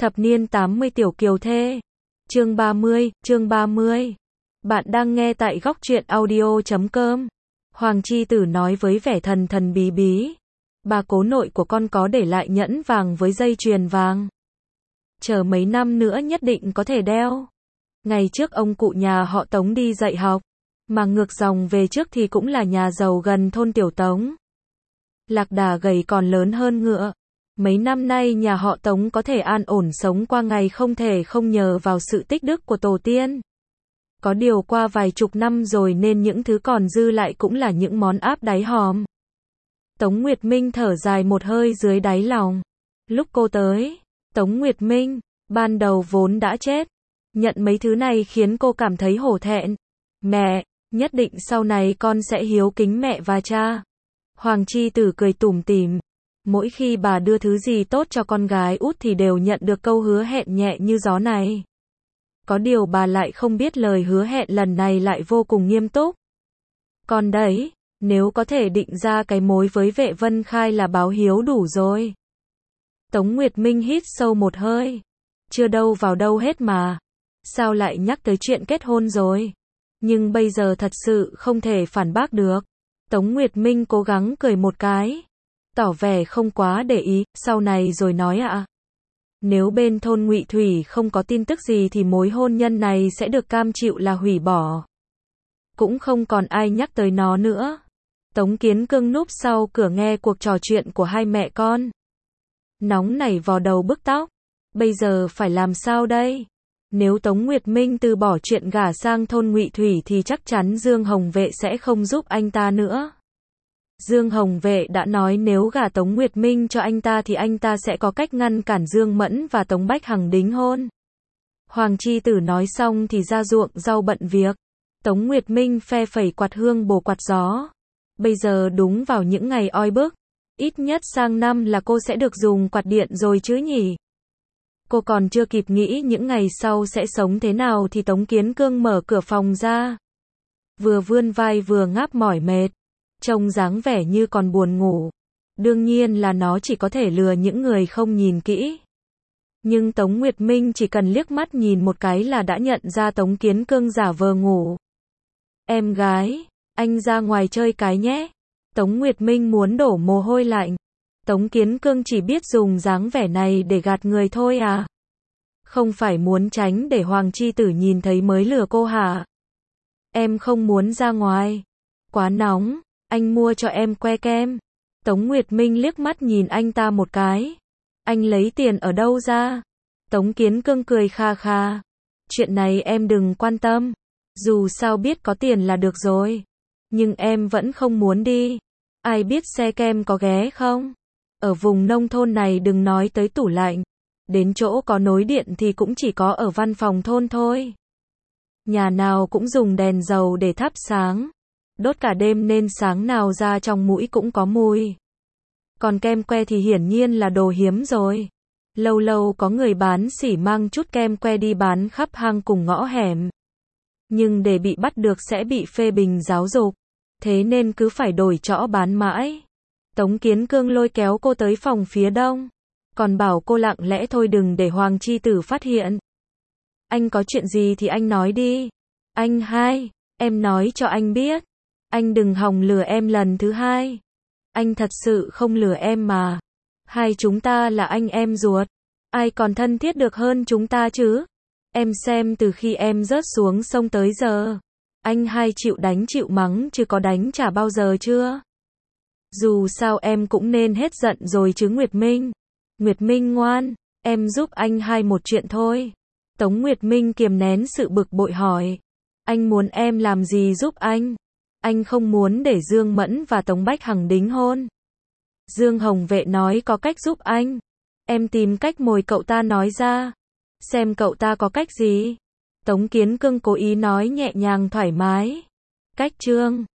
Thập niên 80 tiểu kiều thê. Chương 30. Bạn đang nghe tại góc truyện audio.com. Hoàng chi tử nói với vẻ thần thần bí bí. Bà cố nội của con có để lại nhẫn vàng với dây chuyền vàng. Chờ mấy năm nữa nhất định có thể đeo. Ngày trước ông cụ nhà họ Tống đi dạy học. Mà ngược dòng về trước thì cũng là nhà giàu gần thôn Tiểu Tống. Lạc đà gầy còn lớn hơn ngựa. Mấy năm nay nhà họ Tống có thể an ổn sống qua ngày không thể không nhờ vào sự tích đức của tổ tiên. Có điều qua vài chục năm rồi nên những thứ còn dư lại cũng là những món áp đáy hòm. Tống Nguyệt Minh thở dài một hơi dưới đáy lòng. Lúc cô tới, Tống Nguyệt Minh, ban đầu vốn đã chết. Nhận mấy thứ này khiến cô cảm thấy hổ thẹn. Mẹ, nhất định sau này con sẽ hiếu kính mẹ và cha. Hoàng chi tử cười tủm tỉm. Mỗi khi bà đưa thứ gì tốt cho con gái út thì đều nhận được câu hứa hẹn nhẹ như gió này. Có điều bà lại không biết lời hứa hẹn lần này lại vô cùng nghiêm túc. Còn đấy, nếu có thể định ra cái mối với Vệ Vân Khai là báo hiếu đủ rồi. Tống Nguyệt Minh hít sâu một hơi. Chưa đâu vào đâu hết mà. Sao lại nhắc tới chuyện kết hôn rồi? Nhưng bây giờ thật sự không thể phản bác được. Tống Nguyệt Minh cố gắng cười một cái. Tỏ vẻ không quá để ý, sau này rồi nói ạ. Nếu bên thôn Ngụy Thủy không có tin tức gì thì mối hôn nhân này sẽ được cam chịu là hủy bỏ. Cũng không còn ai nhắc tới nó nữa. Tống Kiến Cương núp sau cửa nghe cuộc trò chuyện của hai mẹ con. Nóng nảy vò đầu bức tóc. Bây giờ phải làm sao đây? Nếu Tống Nguyệt Minh từ bỏ chuyện gả sang thôn Ngụy Thủy thì chắc chắn Dương Hồng Vệ sẽ không giúp anh ta nữa. Dương Hồng Vệ đã nói nếu gả Tống Nguyệt Minh cho anh ta thì anh ta sẽ có cách ngăn cản Dương Mẫn và Tống Bách Hằng đính hôn. Hoàng chi tử nói xong thì ra ruộng rau bận việc. Tống Nguyệt Minh phe phẩy quạt hương bồ quạt gió. Bây giờ đúng vào những ngày oi bức. Ít nhất sang năm là cô sẽ được dùng quạt điện rồi chứ nhỉ? Cô còn chưa kịp nghĩ những ngày sau sẽ sống thế nào thì Tống Kiến Cương mở cửa phòng ra. Vừa vươn vai vừa ngáp mỏi mệt. Trông dáng vẻ như còn buồn ngủ. Đương nhiên là nó chỉ có thể lừa những người không nhìn kỹ. Nhưng Tống Nguyệt Minh chỉ cần liếc mắt nhìn một cái là đã nhận ra Tống Kiến Cương giả vờ ngủ. Em gái, anh ra ngoài chơi cái nhé. Tống Nguyệt Minh muốn đổ mồ hôi lạnh. Tống Kiến Cương chỉ biết dùng dáng vẻ này để gạt người thôi à? Không phải muốn tránh để Hoàng chi tử nhìn thấy mới lừa cô hả? Em không muốn ra ngoài. Quá nóng. Anh mua cho em que kem. Tống Nguyệt Minh liếc mắt nhìn anh ta một cái. Anh lấy tiền ở đâu ra? Tống Kiến Cương cười kha kha. Chuyện này em đừng quan tâm. Dù sao biết có tiền là được rồi. Nhưng em vẫn không muốn đi. Ai biết xe kem có ghé không? Ở vùng nông thôn này đừng nói tới tủ lạnh. Đến chỗ có nối điện thì cũng chỉ có ở văn phòng thôn thôi. Nhà nào cũng dùng đèn dầu để thắp sáng. Đốt cả đêm nên sáng nào ra trong mũi cũng có mùi. Còn kem que thì hiển nhiên là đồ hiếm rồi. Lâu lâu có người bán xỉ mang chút kem que đi bán khắp hang cùng ngõ hẻm. Nhưng để bị bắt được sẽ bị phê bình giáo dục. Thế nên cứ phải đổi chỗ bán mãi. Tống Kiến Cương lôi kéo cô tới phòng phía đông. Còn bảo cô lặng lẽ thôi đừng để Hoàng chi tử phát hiện. Anh có chuyện gì thì anh nói đi. Anh hai, em nói cho anh biết. Anh đừng hòng lừa em lần thứ hai. Anh thật sự không lừa em mà. Hai chúng ta là anh em ruột. Ai còn thân thiết được hơn chúng ta chứ? Em xem từ khi em rớt xuống sông tới giờ. Anh hai chịu đánh chịu mắng chứ có đánh trả bao giờ chưa? Dù sao em cũng nên hết giận rồi chứ Nguyệt Minh. Nguyệt Minh ngoan, em giúp anh hai một chuyện thôi. Tống Nguyệt Minh kiềm nén sự bực bội hỏi. Anh muốn em làm gì giúp anh? Anh không muốn để Dương Mẫn và Tống Bách Hằng đính hôn. Dương Hồng Vệ nói có cách giúp anh. Em tìm cách mồi cậu ta nói ra. Xem cậu ta có cách gì. Tống Kiến Cương cố ý nói nhẹ nhàng thoải mái. Cách Trương.